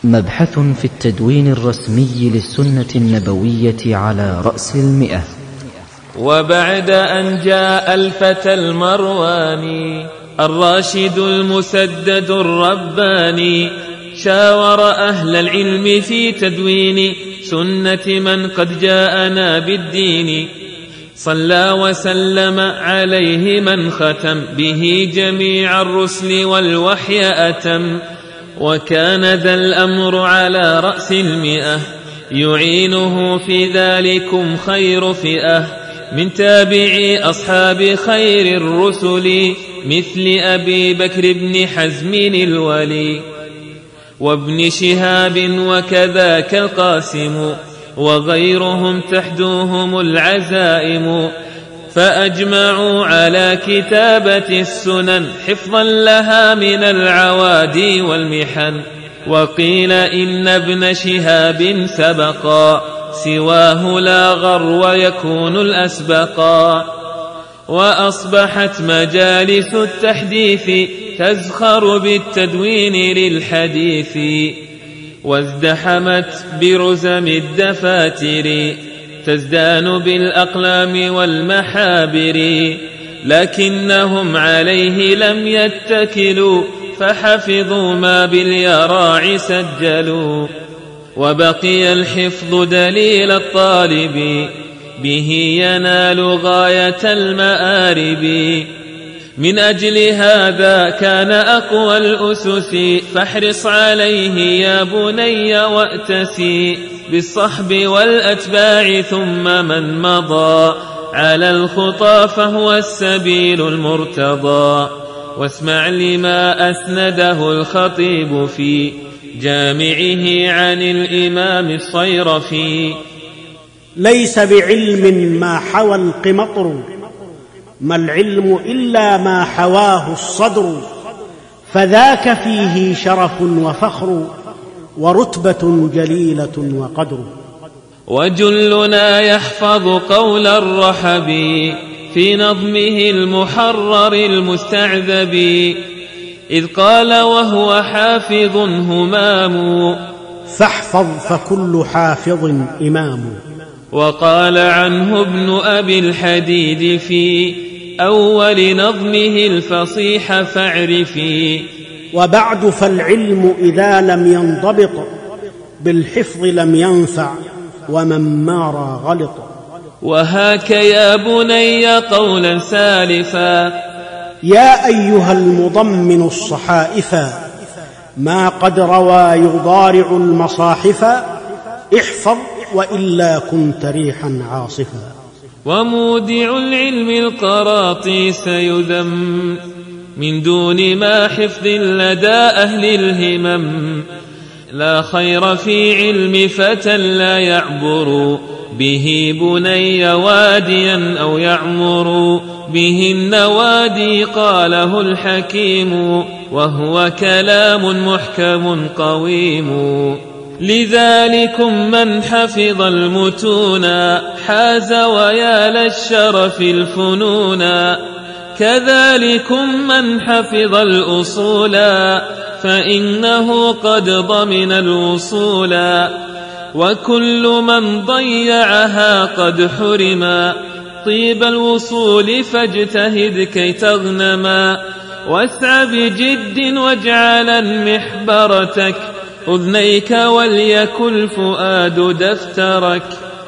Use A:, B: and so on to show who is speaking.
A: مبحث في التدوين الرسمي للسنة النبوية على رأس 100.
B: وبعد أن جاء الفتى المرواني الراشد المسدد الرباني شاور أهل العلم في تدوين سنة من قد جاءنا بالدين، صلى وسلم عليه من ختم به جميع الرسل والوحي أتم، وكان ذا الأمر على رأس 100 يعينه في ذلكم خير فئة من تابعي أصحاب خير الرسل مثل أبي بكر بن حزم الولي وابن شهاب وكذاك القاسم وغيرهم تحدوهم العزائم، فأجمعوا على كتابة السنن حفظا لها من العوادي والمحن. وقيل إن ابن شهاب سبقا سواه لا غر ويكون الأسبقا، وأصبحت مجالس التحديث تزخر بالتدوين للحديث، وازدحمت برزم الدفاتر تزدان بالأقلام والمحابر، لكنهم عليه لم يتكلوا فحفظوا ما باليراع سجلوا، وبقي الحفظ دليل الطالب به ينال غاية المآرب. من أجل هذا كان أقوى الأسس فاحرص عليه يا بني وأتسي بالصحب والأتباع ثم من مضى على الخطى فهو السبيل المرتضى. واسمع لما أسنده الخطيب في جامعه عن الإمام الصيرفي:
C: ليس بعلم ما حوى القمطر، ما العلم إلا ما حواه الصدر، فذاك فيه شرف وفخر ورتبة جليلة وقدر.
B: وجلنا يحفظ قول الرحب في نظمه المحرر المستعذب، إذ قال وهو حافظ همام،
C: فاحفظ فكل حافظ إمام.
B: وقال عنه ابن أبي الحديد في أول نظمه الفصيح فاعرفي:
C: وبعد فالعلم إذا لم ينضبط بالحفظ لم ينفع ومن مار غلط.
B: وهاك يا بني قولا سالفا:
C: يا أيها المضمن الصحائفا، ما قد روى يضارع المصاحف، احفظ وإلا كنت ريحا عاصفا.
B: ومودع العلم القراطيس يذم من دون ما حفظ لدى أهل الهمم، لا خير في علم فتى لا يعبر به بني واديا أو يعمر به النوادي، قاله الحكيم وهو كلام محكم قويم. لذلكم من حفظ المتونا حاز ويا للشرف الفنونا، كذلكم من حفظ الأصولا فإنه قد ضمن الوصولا، وكل من ضيعها قد حرما طيب الوصول، فاجتهد كي تغنما، واسع بجد واجعلا محبرتك أذنيك وليكن الفؤاد دفترك.